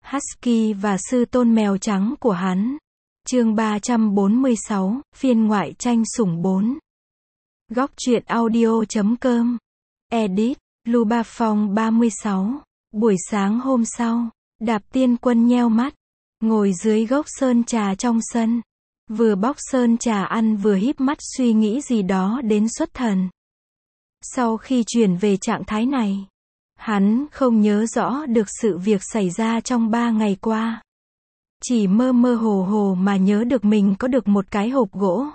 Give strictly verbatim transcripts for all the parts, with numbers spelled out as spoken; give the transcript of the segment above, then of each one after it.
Husky và sư tôn mèo trắng của hắn. Chương ba trăm bốn mươi sáu, phiên ngoại tranh sủng bốn. Góc truyện audio chấm com. Edit, Luba Phong ba mươi sáu. Buổi sáng hôm sau, Đạp Tiên Quân nheo mắt, ngồi dưới gốc sơn trà trong sân. Vừa bóc sơn trà ăn vừa híp mắt suy nghĩ gì đó đến xuất thần. Sau khi chuyển về trạng thái này, hắn không nhớ rõ được sự việc xảy ra trong ba ngày qua. Chỉ mơ mơ hồ hồ mà nhớ được mình có được một cái hộp gỗ.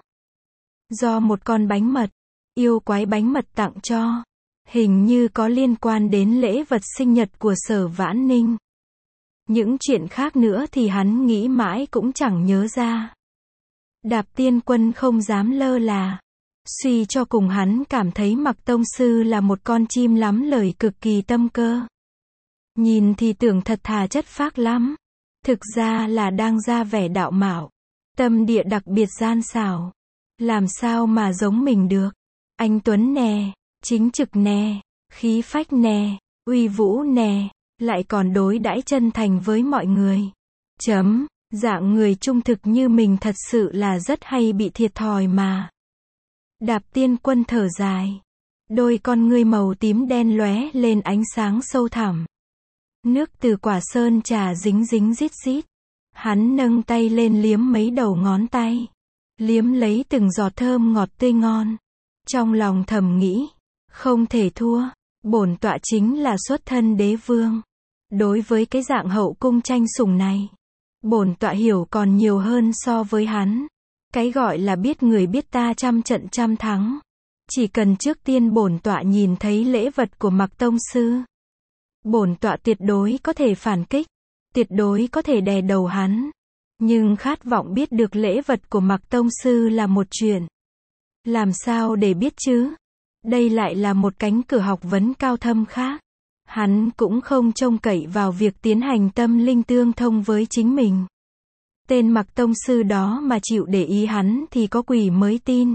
Do một con bánh mật, yêu quái bánh mật tặng cho. Hình như có liên quan đến lễ vật sinh nhật của Sở Vãn Ninh. Những chuyện khác nữa thì hắn nghĩ mãi cũng chẳng nhớ ra. Đạp Tiên Quân không dám lơ là. Suy cho cùng hắn cảm thấy Mặc Tông Sư là một con chim lắm lời cực kỳ tâm cơ. Nhìn thì tưởng thật thà chất phác lắm. Thực ra là đang ra vẻ đạo mạo. Tâm địa đặc biệt gian xảo. Làm sao mà giống mình được. Anh Tuấn nè, chính trực nè, khí phách nè, uy vũ nè, lại còn đối đãi chân thành với mọi người. Chấm, dạng người trung thực như mình thật sự là rất hay bị thiệt thòi mà. Đạp Tiên Quân thở dài. Đôi con ngươi màu tím đen lóe lên ánh sáng sâu thẳm. Nước từ quả sơn trà dính dính rít rít. Hắn nâng tay lên liếm mấy đầu ngón tay. Liếm lấy từng giọt thơm ngọt tươi ngon. Trong lòng thầm nghĩ, không thể thua, bổn tọa chính là xuất thân đế vương. Đối với cái dạng hậu cung tranh sủng này, bổn tọa hiểu còn nhiều hơn so với hắn. Cái gọi là biết người biết ta trăm trận trăm thắng. Chỉ cần trước tiên bổn tọa nhìn thấy lễ vật của Mặc Tông Sư, bổn tọa tuyệt đối có thể phản kích, tuyệt đối có thể đè đầu hắn. Nhưng khát vọng biết được lễ vật của Mặc Tông Sư là một chuyện. Làm sao để biết chứ? Đây lại là một cánh cửa học vấn cao thâm khác. Hắn cũng không trông cậy vào việc tiến hành tâm linh tương thông với chính mình. Tên Mặc Tông Sư đó mà chịu để ý hắn thì có quỷ mới tin.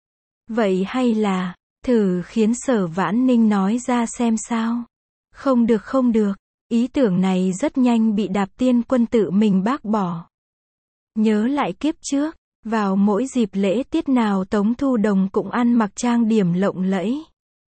Vậy hay là, thử khiến Sở Vãn Ninh nói ra xem sao? Không được không được, ý tưởng này rất nhanh bị Đạp Tiên Quân tự mình bác bỏ. Nhớ lại kiếp trước, vào mỗi dịp lễ tiết nào Tống Thu Đồng cũng ăn mặc trang điểm lộng lẫy.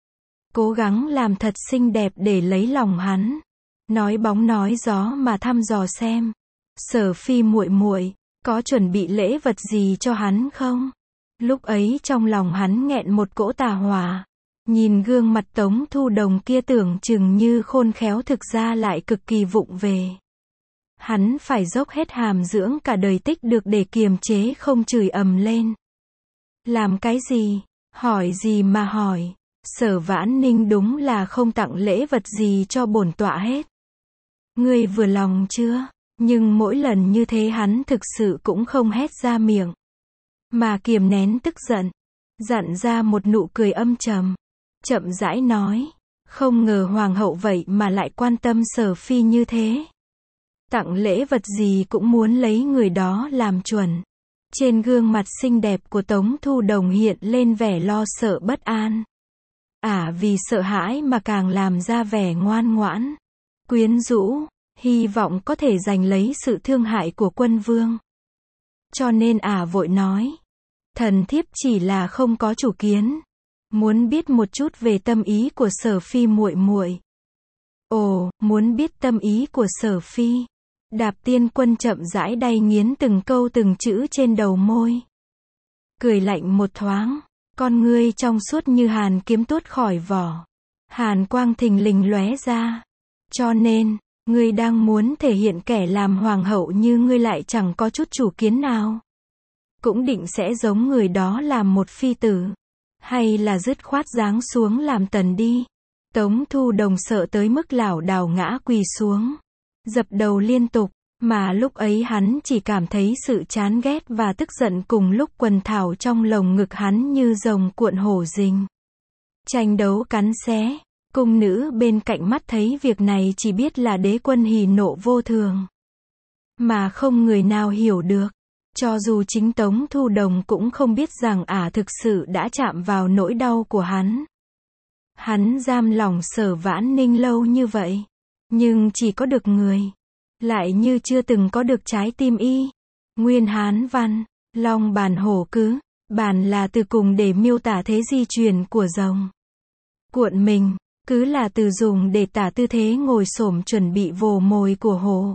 Cố gắng làm thật xinh đẹp để lấy lòng hắn. Nói bóng nói gió mà thăm dò xem. Sở Phi muội muội có chuẩn bị lễ vật gì cho hắn không? Lúc ấy trong lòng hắn nghẹn một cỗ tà hỏa. Nhìn gương mặt Tống Thu Đồng kia tưởng chừng như khôn khéo thực ra lại cực kỳ vụng về. Hắn phải dốc hết hàm dưỡng cả đời tích được để kiềm chế không chửi ầm lên. Làm cái gì? Hỏi gì mà hỏi? Sở Vãn Ninh đúng là không tặng lễ vật gì cho bổn tọa hết. Ngươi vừa lòng chưa? Nhưng mỗi lần như thế hắn thực sự cũng không hét ra miệng. Mà kiềm nén tức giận. Dặn ra một nụ cười âm trầm. Chậm rãi nói. Không ngờ hoàng hậu vậy mà lại quan tâm Sở Phi như thế. Tặng lễ vật gì cũng muốn lấy người đó làm chuẩn. Trên gương mặt xinh đẹp của Tống Thu Đồng hiện lên vẻ lo sợ bất an. Ả à, vì sợ hãi mà càng làm ra vẻ ngoan ngoãn, quyến rũ, hy vọng có thể giành lấy sự thương hại của quân vương. Cho nên Ả à vội nói, thần thiếp chỉ là không có chủ kiến, muốn biết một chút về tâm ý của Sở Phi muội muội. Ồ, muốn biết tâm ý của Sở Phi. Đạp Tiên Quân chậm rãi đay nghiến từng câu từng chữ trên đầu môi. Cười lạnh một thoáng, con ngươi trong suốt như hàn kiếm tuốt khỏi vỏ. Hàn quang thình lình lóe ra. Cho nên, ngươi đang muốn thể hiện kẻ làm hoàng hậu như ngươi lại chẳng có chút chủ kiến nào. Cũng định sẽ giống người đó làm một phi tử. Hay là dứt khoát giáng xuống làm tần đi. Tống Thu Đồng sợ tới mức lảo đảo ngã quỳ xuống. Dập đầu liên tục, mà lúc ấy hắn chỉ cảm thấy sự chán ghét và tức giận cùng lúc quần thảo trong lồng ngực hắn như rồng cuộn hổ rình. Tranh đấu cắn xé, cung nữ bên cạnh mắt thấy việc này chỉ biết là đế quân hỉ nộ vô thường. Mà không người nào hiểu được, cho dù chính Tống Thu Đồng cũng không biết rằng Ả à thực sự đã chạm vào nỗi đau của hắn. Hắn giam lòng Sở Vãn Ninh lâu như vậy. Nhưng chỉ có được người lại như chưa từng có được trái tim y. Nguyên Hán văn, long bản hổ cứ, bản là từ cùng để miêu tả thế di chuyển của rồng. Cuộn mình, cứ là từ dùng để tả tư thế ngồi xổm chuẩn bị vồ mồi của hổ.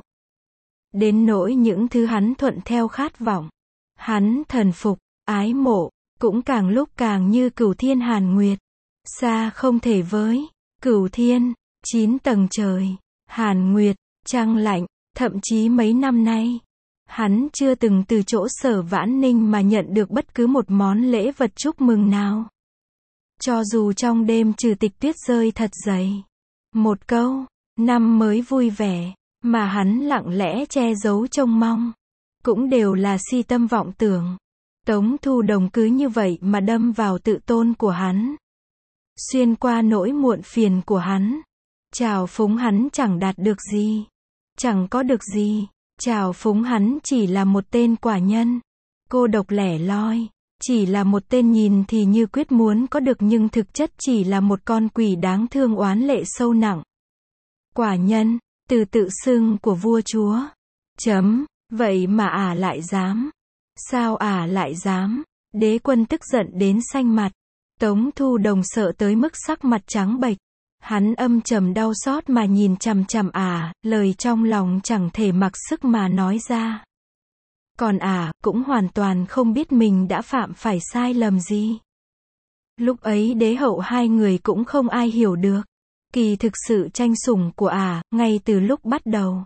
Đến nỗi những thứ hắn thuận theo khát vọng, hắn thần phục, ái mộ, cũng càng lúc càng như cửu thiên hàn nguyệt. Xa không thể với, cửu thiên, chín tầng trời, hàn nguyệt, trăng lạnh, thậm chí mấy năm nay, hắn chưa từng từ chỗ Sở Vãn Ninh mà nhận được bất cứ một món lễ vật chúc mừng nào. Cho dù trong đêm trừ tịch tuyết rơi thật dày, một câu, năm mới vui vẻ, mà hắn lặng lẽ che giấu trông mong, cũng đều là si tâm vọng tưởng. Tống Thu Đồng cứ như vậy mà đâm vào tự tôn của hắn, xuyên qua nỗi muộn phiền của hắn, trào phúng hắn chẳng đạt được gì, chẳng có được gì, trào phúng hắn chỉ là một tên quả nhân, cô độc lẻ loi, chỉ là một tên nhìn thì như quyết muốn có được nhưng thực chất chỉ là một con quỷ đáng thương oán lệ sâu nặng. Quả nhân, từ tự xưng của vua chúa. Chấm, vậy mà ả lại dám. Sao ả lại dám? Đế quân tức giận đến xanh mặt. Tống Thu Đồng sợ tới mức sắc mặt trắng bệch. Hắn âm trầm đau xót mà nhìn chằm chằm ả, lời trong lòng chẳng thể mặc sức mà nói ra. Còn ả, cũng hoàn toàn không biết mình đã phạm phải sai lầm gì. Lúc ấy đế hậu hai người cũng không ai hiểu được. Kỳ thực sự tranh sủng của ả, ngay từ lúc bắt đầu.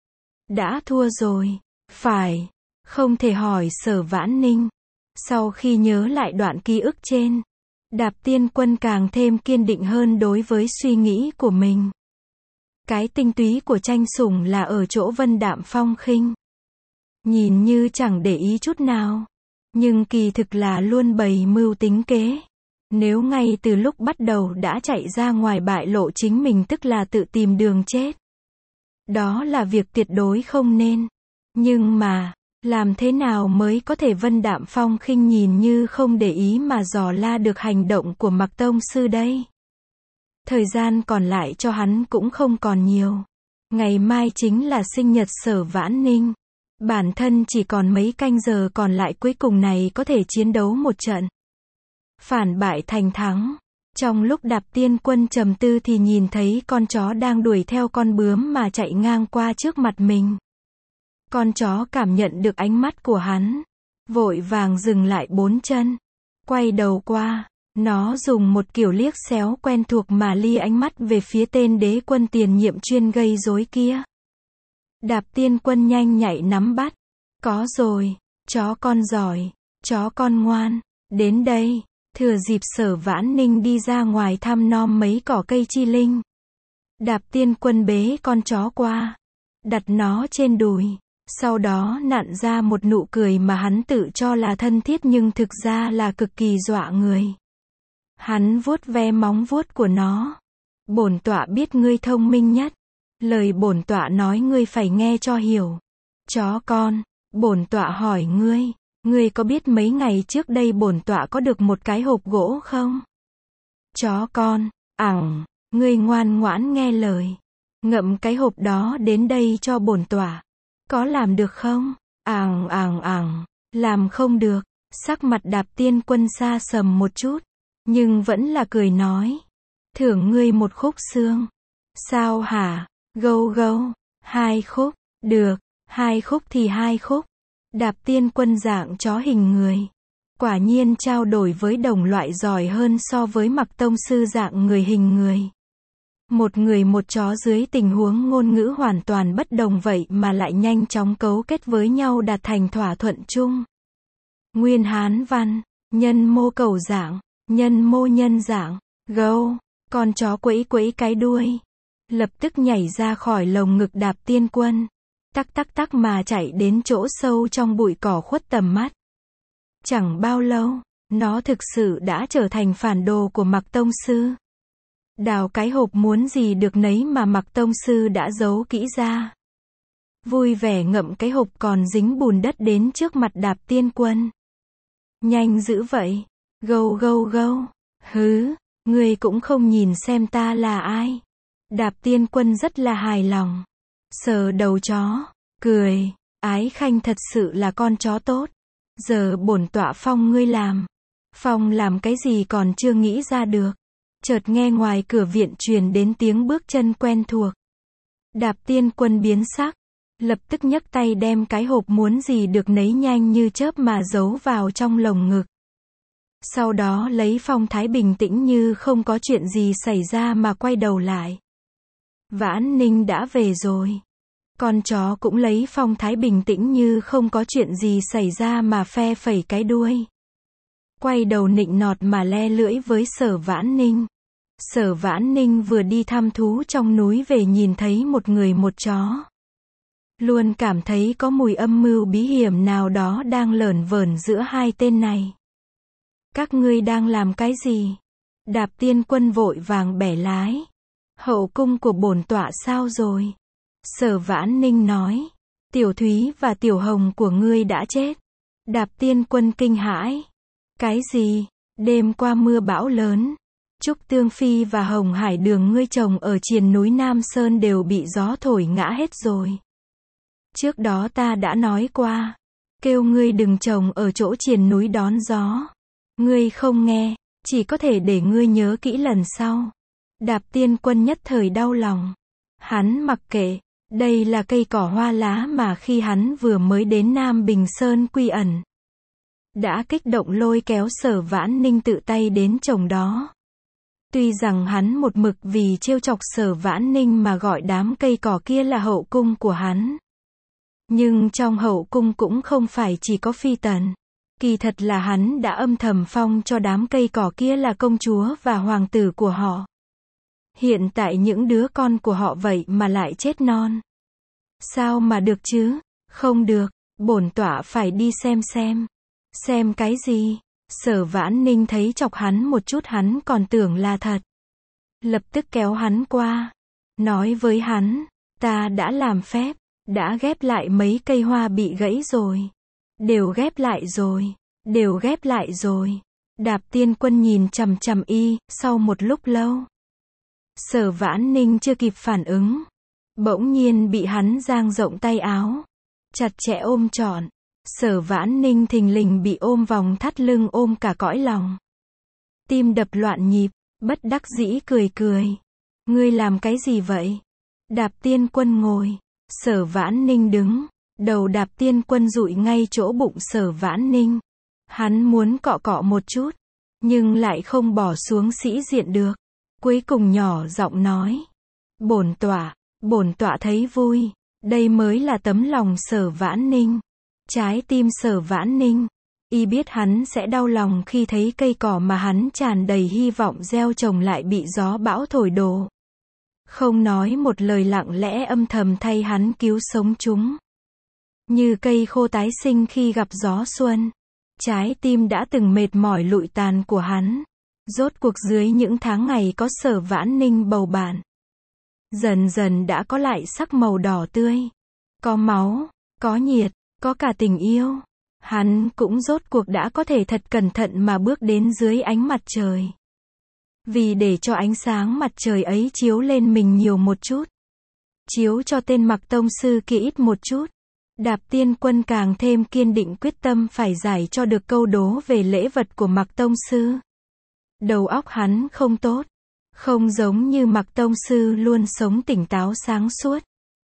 Đã thua rồi. Phải. Không thể hỏi Sở Vãn Ninh. Sau khi nhớ lại đoạn ký ức trên, Đạp Tiên Quân càng thêm kiên định hơn đối với suy nghĩ của mình. Cái tinh túy của tranh sủng là ở chỗ vân đạm phong khinh. Nhìn như chẳng để ý chút nào, nhưng kỳ thực là luôn bày mưu tính kế. Nếu ngay từ lúc bắt đầu đã chạy ra ngoài bại lộ chính mình tức là tự tìm đường chết. Đó là việc tuyệt đối không nên. Nhưng mà, làm thế nào mới có thể vân đạm phong khinh nhìn như không để ý mà dò la được hành động của Mạc Tông Sư đây? Thời gian còn lại cho hắn cũng không còn nhiều. Ngày mai chính là sinh nhật Sở Vãn Ninh. Bản thân chỉ còn mấy canh giờ còn lại cuối cùng này có thể chiến đấu một trận. Phản bại thành thắng. Trong lúc Đạp Tiên Quân trầm tư thì nhìn thấy con chó đang đuổi theo con bướm mà chạy ngang qua trước mặt mình. Con chó cảm nhận được ánh mắt của hắn, vội vàng dừng lại bốn chân, quay đầu qua, nó dùng một kiểu liếc xéo quen thuộc mà lia ánh mắt về phía tên đế quân tiền nhiệm chuyên gây rối kia. Đạp Tiên Quân nhanh nhạy nắm bắt. Có rồi, chó con giỏi, chó con ngoan, đến đây. Thừa dịp Sở Vãn Ninh đi ra ngoài thăm nom mấy cỏ cây chi linh, Đạp Tiên Quân bế con chó qua, đặt nó trên đùi, sau đó nặn ra một nụ cười mà hắn tự cho là thân thiết nhưng thực ra là cực kỳ dọa người. Hắn vuốt ve móng vuốt của nó. Bổn tọa biết ngươi thông minh nhất. Lời bổn tọa nói ngươi phải nghe cho hiểu. Chó con, bổn tọa hỏi ngươi, ngươi có biết mấy ngày trước đây bổn tọa có được một cái hộp gỗ không? Chó con, ẳng, ngươi ngoan ngoãn nghe lời. Ngậm cái hộp đó đến đây cho bổn tọa. Có làm được không? Ẳng ẳng ẳng, làm không được. Sắc mặt Đạp Tiên Quân xa sầm một chút, nhưng vẫn là cười nói. Thưởng ngươi một khúc xương. Sao hả? Gâu gâu, hai khúc, được, hai khúc thì hai khúc. Đạp Tiên Quân dạng chó hình người. Quả nhiên trao đổi với đồng loại giỏi hơn so với Mạc Tông Sư dạng người hình người. Một người một chó dưới tình huống ngôn ngữ hoàn toàn bất đồng vậy mà lại nhanh chóng cấu kết với nhau đạt thành thỏa thuận chung. Nguyên Hán văn, nhân mô cầu dạng, nhân mô nhân dạng, gâu, con chó quẫy quẫy cái đuôi. Lập tức nhảy ra khỏi lồng ngực Đạp Tiên Quân. Tắc tắc tắc mà chạy đến chỗ sâu trong bụi cỏ khuất tầm mắt. Chẳng bao lâu, nó thực sự đã trở thành phản đồ của Mạc Tông Sư. Đào cái hộp muốn gì được nấy mà Mạc Tông Sư đã giấu kỹ ra. Vui vẻ ngậm cái hộp còn dính bùn đất đến trước mặt Đạp Tiên Quân. Nhanh dữ vậy. Gâu gâu gâu. Hứ, ngươi cũng không nhìn xem ta là ai. Đạp Tiên Quân rất là hài lòng. sờ đầu chó, cười, Ái Khanh thật sự là con chó tốt. Giờ bổn tọa phong ngươi làm. Phong làm cái gì còn chưa nghĩ ra được. Chợt nghe ngoài cửa viện truyền đến tiếng bước chân quen thuộc. Đạp Tiên Quân biến sắc, lập tức nhấc tay đem cái hộp muốn gì được nấy nhanh như chớp mà giấu vào trong lồng ngực. Sau đó lấy phong thái bình tĩnh như không có chuyện gì xảy ra mà quay đầu lại. Vãn Ninh đã về rồi. Con chó cũng lấy phong thái bình tĩnh như không có chuyện gì xảy ra mà phe phẩy cái đuôi. Quay đầu nịnh nọt mà le lưỡi với Sở Vãn Ninh. Sở Vãn Ninh vừa đi thăm thú trong núi về nhìn thấy một người một chó. Luôn cảm thấy có mùi âm mưu bí hiểm nào đó đang lởn vởn giữa hai tên này. Các ngươi đang làm cái gì? Đạp Tiên Quân vội vàng bẻ lái. Hậu cung của bổn tọa sao rồi? Sở Vãn Ninh nói. Tiểu Thúy và Tiểu Hồng của ngươi đã chết. Đạp Tiên Quân kinh hãi. Cái gì? Đêm qua mưa bão lớn. Trúc Tương Phi và Hồng Hải Đường ngươi trồng ở triền núi Nam Sơn đều bị gió thổi ngã hết rồi. Trước đó ta đã nói qua. Kêu ngươi đừng trồng ở chỗ triền núi đón gió. Ngươi không nghe, chỉ có thể để ngươi nhớ kỹ lần sau. Đạp Tiên Quân nhất thời đau lòng. Hắn mặc kệ, đây là cây cỏ hoa lá mà khi hắn vừa mới đến Nam Bình Sơn quy ẩn. Đã kích động lôi kéo Sở Vãn Ninh tự tay đến trồng đó. Tuy rằng hắn một mực vì trêu chọc Sở Vãn Ninh mà gọi đám cây cỏ kia là hậu cung của hắn. Nhưng trong hậu cung cũng không phải chỉ có phi tần. Kỳ thật là hắn đã âm thầm phong cho đám cây cỏ kia là công chúa và hoàng tử của họ. Hiện tại những đứa con của họ vậy mà lại chết non. Sao mà được chứ? Không được, bổn tọa phải đi xem xem. Xem cái gì? Sở Vãn Ninh thấy chọc hắn một chút hắn còn tưởng là thật. Lập tức kéo hắn qua. Nói với hắn, ta đã làm phép, đã ghép lại mấy cây hoa bị gãy rồi. Đều ghép lại rồi, đều ghép lại rồi. Đạp Tiên Quân nhìn chằm chằm y, sau một lúc lâu. Sở Vãn Ninh chưa kịp phản ứng. Bỗng nhiên bị hắn dang rộng tay áo. Chặt chẽ ôm trọn. Sở Vãn Ninh thình lình bị ôm vòng thắt lưng ôm cả cõi lòng. Tim đập loạn nhịp, bất đắc dĩ cười cười. Ngươi làm cái gì vậy? Đạp Tiên Quân ngồi. Sở Vãn Ninh đứng. Đầu Đạp Tiên Quân dụi ngay chỗ bụng Sở Vãn Ninh. Hắn muốn cọ cọ một chút, nhưng lại không bỏ xuống sĩ diện được. Cuối cùng nhỏ giọng nói. Bổn tọa, bổn tọa thấy vui. Đây mới là tấm lòng Sở Vãn Ninh. Trái tim Sở Vãn Ninh. Y biết hắn sẽ đau lòng khi thấy cây cỏ mà hắn tràn đầy hy vọng gieo trồng lại bị gió bão thổi đổ. Không nói một lời lặng lẽ âm thầm thay hắn cứu sống chúng. Như cây khô tái sinh khi gặp gió xuân. Trái tim đã từng mệt mỏi lụi tàn của hắn. Rốt cuộc dưới những tháng ngày có Sở Vãn Ninh bầu bạn. Dần dần đã có lại sắc màu đỏ tươi. Có máu, có nhiệt, có cả tình yêu. Hắn cũng rốt cuộc đã có thể thật cẩn thận mà bước đến dưới ánh mặt trời. Vì để cho ánh sáng mặt trời ấy chiếu lên mình nhiều một chút. Chiếu cho tên Mặc Tông Sư kia ít một chút. Đạp Tiên Quân càng thêm kiên định quyết tâm phải giải cho được câu đố về lễ vật của Mặc Tông Sư. Đầu óc hắn không tốt. Không giống như Mặc Tông Sư luôn sống tỉnh táo sáng suốt.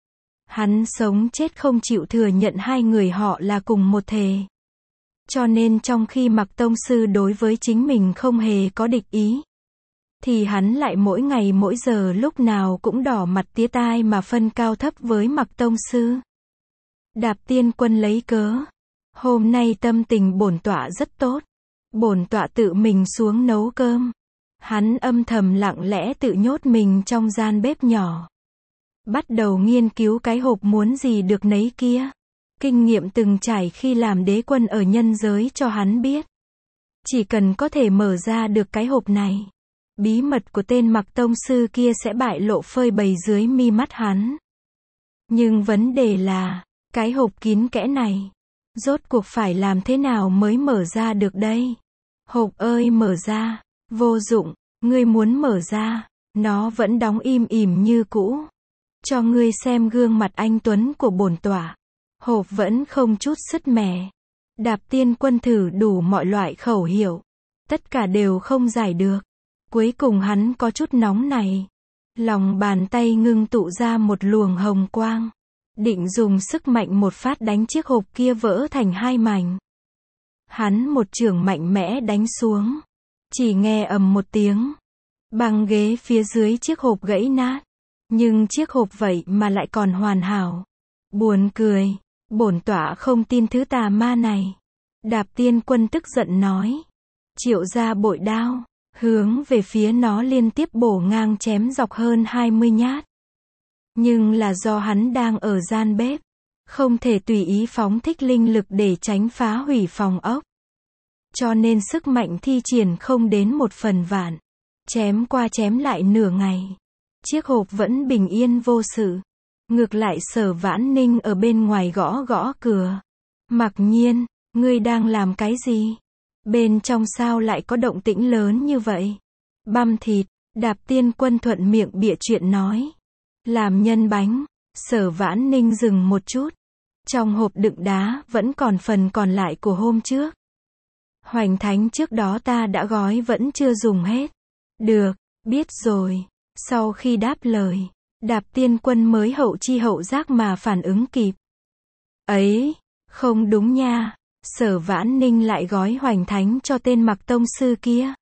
Hắn sống chết không chịu thừa nhận hai người họ là cùng một thể. Cho nên trong khi Mặc Tông Sư đối với chính mình không hề có địch ý, thì hắn lại mỗi ngày mỗi giờ lúc nào cũng đỏ mặt tía tai mà phân cao thấp với Mặc Tông Sư. Đạp Tiên Quân lấy cớ. Hôm nay tâm tình bổn tọa rất tốt. Bổn tọa tự mình xuống nấu cơm. Hắn âm thầm lặng lẽ tự nhốt mình trong gian bếp nhỏ. Bắt đầu nghiên cứu cái hộp muốn gì được nấy kia. Kinh nghiệm từng trải khi làm đế quân ở nhân giới cho hắn biết. Chỉ cần có thể mở ra được cái hộp này, bí mật của tên Mặc Tông Sư kia sẽ bại lộ phơi bày dưới mi mắt hắn. Nhưng vấn đề là, cái hộp kín kẽ này, rốt cuộc phải làm thế nào mới mở ra được đây? Hộp ơi mở ra, vô dụng, ngươi muốn mở ra, nó vẫn đóng im ỉm như cũ. Cho ngươi xem gương mặt anh tuấn của bổn tọa. Hộp vẫn không chút sứt mẻ. Đạp Tiên Quân thử đủ mọi loại khẩu hiệu. Tất cả đều không giải được. Cuối cùng hắn có chút nóng này. Lòng bàn tay ngưng tụ ra một luồng hồng quang. Định dùng sức mạnh một phát đánh chiếc hộp kia vỡ thành hai mảnh. Hắn một chưởng mạnh mẽ đánh xuống. Chỉ nghe ầm một tiếng. Băng ghế phía dưới chiếc hộp gãy nát. Nhưng chiếc hộp vậy mà lại còn hoàn hảo. Buồn cười. Bổn tọa không tin thứ tà ma này. Đạp Tiên Quân tức giận nói. Triệu ra bội đao. Hướng về phía nó liên tiếp bổ ngang chém dọc hơn hai mươi nhát. Nhưng là do hắn đang ở gian bếp. Không thể tùy ý phóng thích linh lực để tránh phá hủy phòng ốc. Cho nên sức mạnh thi triển không đến một phần vạn. Chém qua chém lại nửa ngày. Chiếc hộp vẫn bình yên vô sự. Ngược lại Sở Vãn Ninh ở bên ngoài gõ gõ cửa. Mặc Nhiên, ngươi đang làm cái gì? Bên trong sao lại có động tĩnh lớn như vậy? Băm thịt, Đạp Tiên Quân thuận miệng bịa chuyện nói. Làm nhân bánh. Sở Vãn Ninh dừng một chút. Trong hộp đựng đá vẫn còn phần còn lại của hôm trước. Hoành thánh trước đó ta đã gói vẫn chưa dùng hết. Được, biết rồi. Sau khi đáp lời, Đạp Tiên Quân mới hậu chi hậu giác mà phản ứng kịp. Ấy, không đúng nha. Sở Vãn Ninh lại gói hoành thánh cho tên Mặc tông sư kia.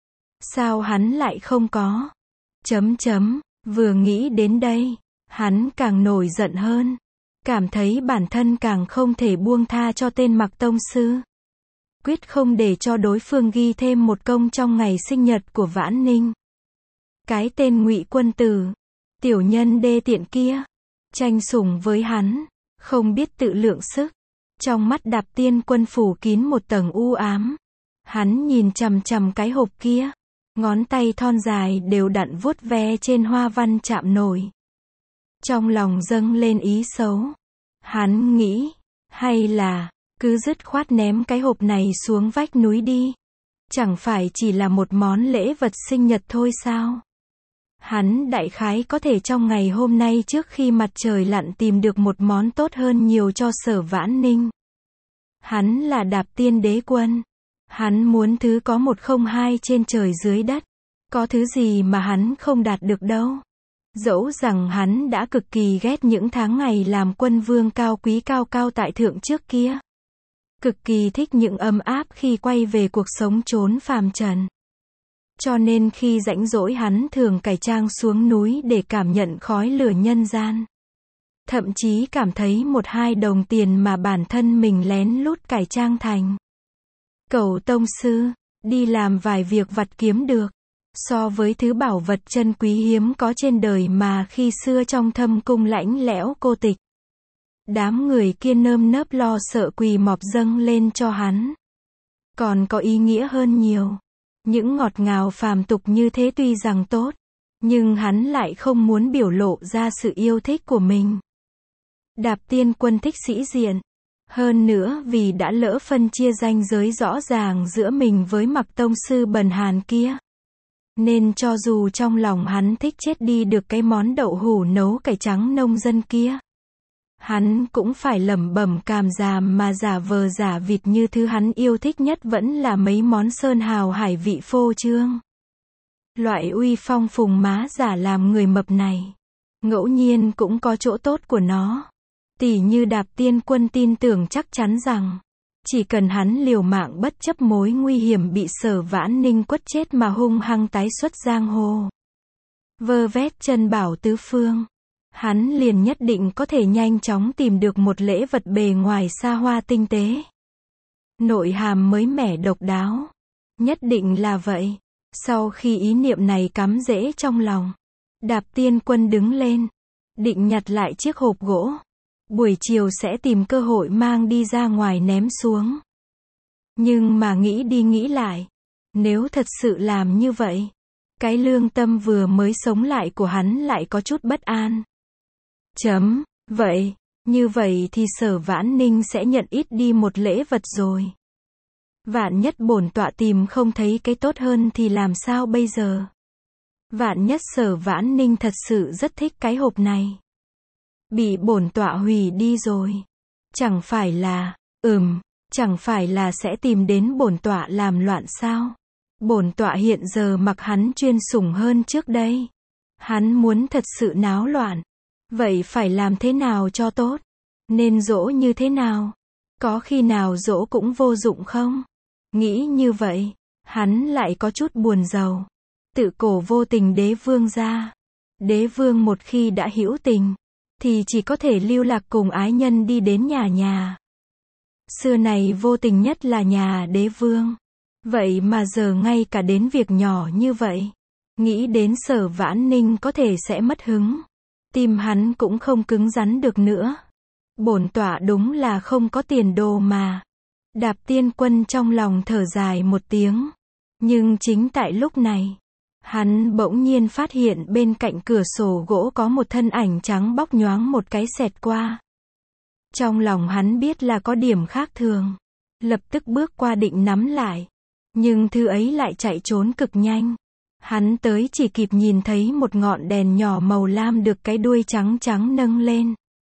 Sao hắn lại không có? Chấm chấm, vừa nghĩ đến đây, hắn càng nổi giận hơn. Cảm thấy bản thân càng không thể buông tha cho tên Mặc tông sư. Quyết không để cho đối phương ghi thêm một công trong ngày sinh nhật của Vãn Ninh. Cái tên Ngụy Quân Tử, tiểu nhân đê tiện kia, tranh sủng với hắn, không biết tự lượng sức. Trong mắt Đạp Tiên Quân phủ kín một tầng u ám. Hắn nhìn chằm chằm cái hộp kia, ngón tay thon dài đều đặn vuốt ve trên hoa văn chạm nổi. Trong lòng dâng lên ý xấu. Hắn nghĩ, hay là cứ dứt khoát ném cái hộp này xuống vách núi đi. Chẳng phải chỉ là một món lễ vật sinh nhật thôi sao? Hắn đại khái có thể trong ngày hôm nay trước khi mặt trời lặn tìm được một món tốt hơn nhiều cho Sở Vãn Ninh. Hắn là Đạp Tiên Đế Quân. Hắn muốn thứ có một không hai trên trời dưới đất. Có thứ gì mà hắn không đạt được đâu. Dẫu rằng hắn đã cực kỳ ghét những tháng ngày làm quân vương cao quý cao cao tại thượng trước kia. Cực kỳ thích những ấm áp khi quay về cuộc sống trốn phàm trần. Cho nên khi rảnh rỗi hắn thường cải trang xuống núi để cảm nhận khói lửa nhân gian. Thậm chí cảm thấy một hai đồng tiền mà bản thân mình lén lút cải trang thành. Cầu tông sư, đi làm vài việc vặt kiếm được. So với thứ bảo vật chân quý hiếm có trên đời mà khi xưa trong thâm cung lãnh lẽo cô tịch. Đám người kia nơm nớp lo sợ quỳ mọp dâng lên cho hắn. Còn có ý nghĩa hơn nhiều. Những ngọt ngào phàm tục như thế tuy rằng tốt, nhưng hắn lại không muốn biểu lộ ra sự yêu thích của mình. Đạp Tiên Quân thích sĩ diện. Hơn nữa vì đã lỡ phân chia ranh giới rõ ràng giữa mình với Mặc tông sư bần hàn kia. Nên cho dù trong lòng hắn thích chết đi được cái món đậu hủ nấu cải trắng nông dân kia. Hắn cũng phải lẩm bẩm càm ràm mà giả vờ giả vịt như thứ hắn yêu thích nhất vẫn là mấy món sơn hào hải vị phô trương. Loại uy phong phùng má giả làm người mập này. Ngẫu nhiên cũng có chỗ tốt của nó. Tỉ như Đạp Tiên Quân tin tưởng chắc chắn rằng, chỉ cần hắn liều mạng bất chấp mối nguy hiểm bị Sở Vãn Ninh quất chết mà hung hăng tái xuất giang hồ. Vơ vét chân bảo tứ phương. Hắn liền nhất định có thể nhanh chóng tìm được một lễ vật bề ngoài xa hoa tinh tế. Nội hàm mới mẻ độc đáo. Nhất định là vậy. Sau khi ý niệm này cắm rễ trong lòng, Đạp Tiên Quân đứng lên, định nhặt lại chiếc hộp gỗ. Buổi chiều sẽ tìm cơ hội mang đi ra ngoài ném xuống. Nhưng mà nghĩ đi nghĩ lại, nếu thật sự làm như vậy, cái lương tâm vừa mới sống lại của hắn lại có chút bất an. Chấm, vậy, như vậy thì Sở Vãn Ninh sẽ nhận ít đi một lễ vật rồi. Vạn nhất bổn tọa tìm không thấy cái tốt hơn thì làm sao bây giờ? Vạn nhất Sở Vãn Ninh thật sự rất thích cái hộp này. bị bổn tọa hủy đi rồi. Chẳng phải là, ừm, chẳng phải là sẽ tìm đến bổn tọa làm loạn sao? Bổn tọa hiện giờ mặc hắn chuyên sủng hơn trước đây. Hắn muốn thật sự náo loạn. Vậy phải làm thế nào cho tốt? Nên dỗ như thế nào? Có khi nào dỗ cũng vô dụng không? Nghĩ như vậy, hắn lại có chút buồn rầu. Tự cổ vô tình đế vương ra. Đế vương một khi đã hữu tình, thì chỉ có thể lưu lạc cùng ái nhân đi đến nhà nhà. Xưa này vô tình nhất là nhà đế vương. Vậy mà giờ ngay cả đến việc nhỏ như vậy, nghĩ đến Sở Vãn Ninh có thể sẽ mất hứng. Tim hắn cũng không cứng rắn được nữa. Bổn tọa đúng là không có tiền đồ mà. Đạp Tiên Quân trong lòng thở dài một tiếng. Nhưng chính tại lúc này, hắn bỗng nhiên phát hiện bên cạnh cửa sổ gỗ có một thân ảnh trắng bóc nhoáng một cái xẹt qua. Trong lòng hắn biết là có điểm khác thường. Lập tức bước qua định nắm lại. Nhưng thứ ấy lại chạy trốn cực nhanh. Hắn tới chỉ kịp nhìn thấy một ngọn đèn nhỏ màu lam được cái đuôi trắng trắng nâng lên.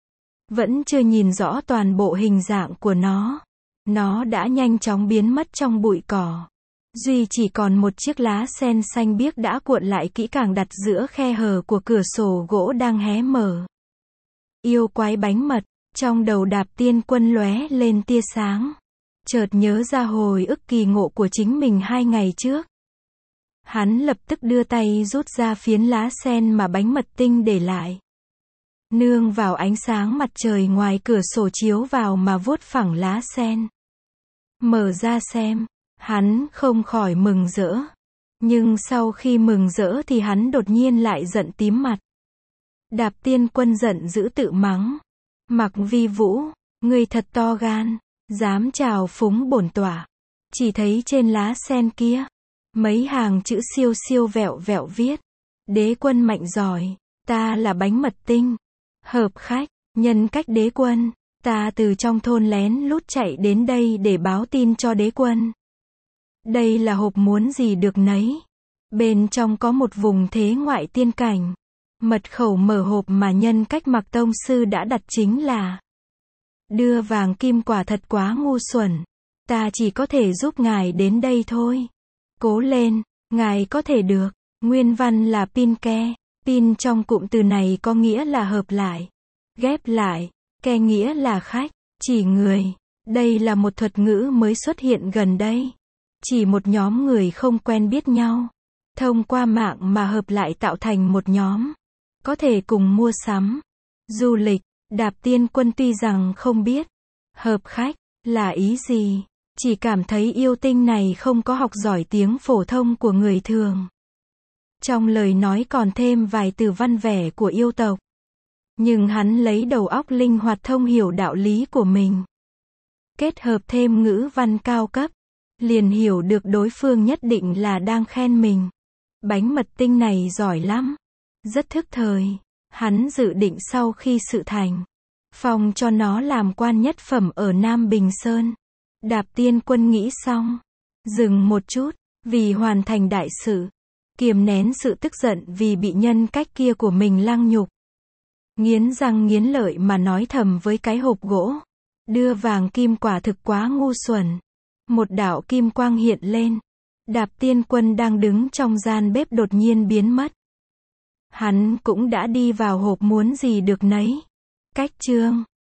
Vẫn chưa nhìn rõ toàn bộ hình dạng của nó. Nó đã nhanh chóng biến mất trong bụi cỏ. Duy chỉ còn một chiếc lá sen xanh biếc đã cuộn lại kỹ càng đặt giữa khe hở của cửa sổ gỗ đang hé mở. Yêu quái bánh mật, trong đầu Đạp Tiên Quân lóe lên tia sáng. Chợt nhớ ra hồi ức kỳ ngộ của chính mình hai ngày trước. Hắn lập tức đưa tay rút ra phiến lá sen mà bánh mật tinh để lại. Nương vào ánh sáng mặt trời ngoài cửa sổ chiếu vào mà vuốt phẳng lá sen. Mở ra xem, hắn không khỏi mừng rỡ. Nhưng sau khi mừng rỡ thì hắn đột nhiên lại giận tím mặt. Đạp Tiên Quân giận dữ tự mắng. Mặc Vi Vũ, ngươi thật to gan, dám chào phúng bổn tọa. Chỉ thấy trên lá sen kia, mấy hàng chữ siêu siêu vẹo vẹo viết. Đế quân mạnh giỏi, ta là bánh mật tinh. Hợp khách, nhân cách đế quân, ta từ trong thôn lén lút chạy đến đây để báo tin cho đế quân. Đây là hộp muốn gì được nấy. Bên trong có một vùng thế ngoại tiên cảnh. Mật khẩu mở hộp mà nhân cách Mặc tông sư đã đặt chính là: đưa vàng kim quả thật quá ngu xuẩn. Ta chỉ có thể giúp ngài đến đây thôi. Cố lên, ngài có thể được. Nguyên văn là pin ke. Pin trong cụm từ này có nghĩa là hợp lại, ghép lại. Ke nghĩa là khách, chỉ người. Đây là một thuật ngữ mới xuất hiện gần đây. Chỉ một nhóm người không quen biết nhau, thông qua mạng mà hợp lại tạo thành một nhóm. Có thể cùng mua sắm, du lịch. Đạp Tiên Quân tuy rằng không biết hợp khách là ý gì, chỉ cảm thấy yêu tinh này không có học giỏi tiếng phổ thông của người thường. Trong lời nói còn thêm vài từ văn vẻ của yêu tộc. Nhưng hắn lấy đầu óc linh hoạt thông hiểu đạo lý của mình. Kết hợp thêm ngữ văn cao cấp, liền hiểu được đối phương nhất định là đang khen mình. Bánh mật tinh này giỏi lắm. Rất thức thời. Hắn dự định sau khi sự thành, phong cho nó làm quan nhất phẩm ở Nam Bình Sơn. Đạp Tiên Quân nghĩ xong, dừng một chút, vì hoàn thành đại sự, kiềm nén sự tức giận vì bị nhân cách kia của mình lăng nhục. Nghiến răng nghiến lợi mà nói thầm với cái hộp gỗ. Đưa vàng kim quả thực quá ngu xuẩn. Một đạo kim quang hiện lên. Đạp Tiên Quân đang đứng trong gian bếp đột nhiên biến mất. Hắn cũng đã đi vào hộp muốn gì được nấy. Cách chương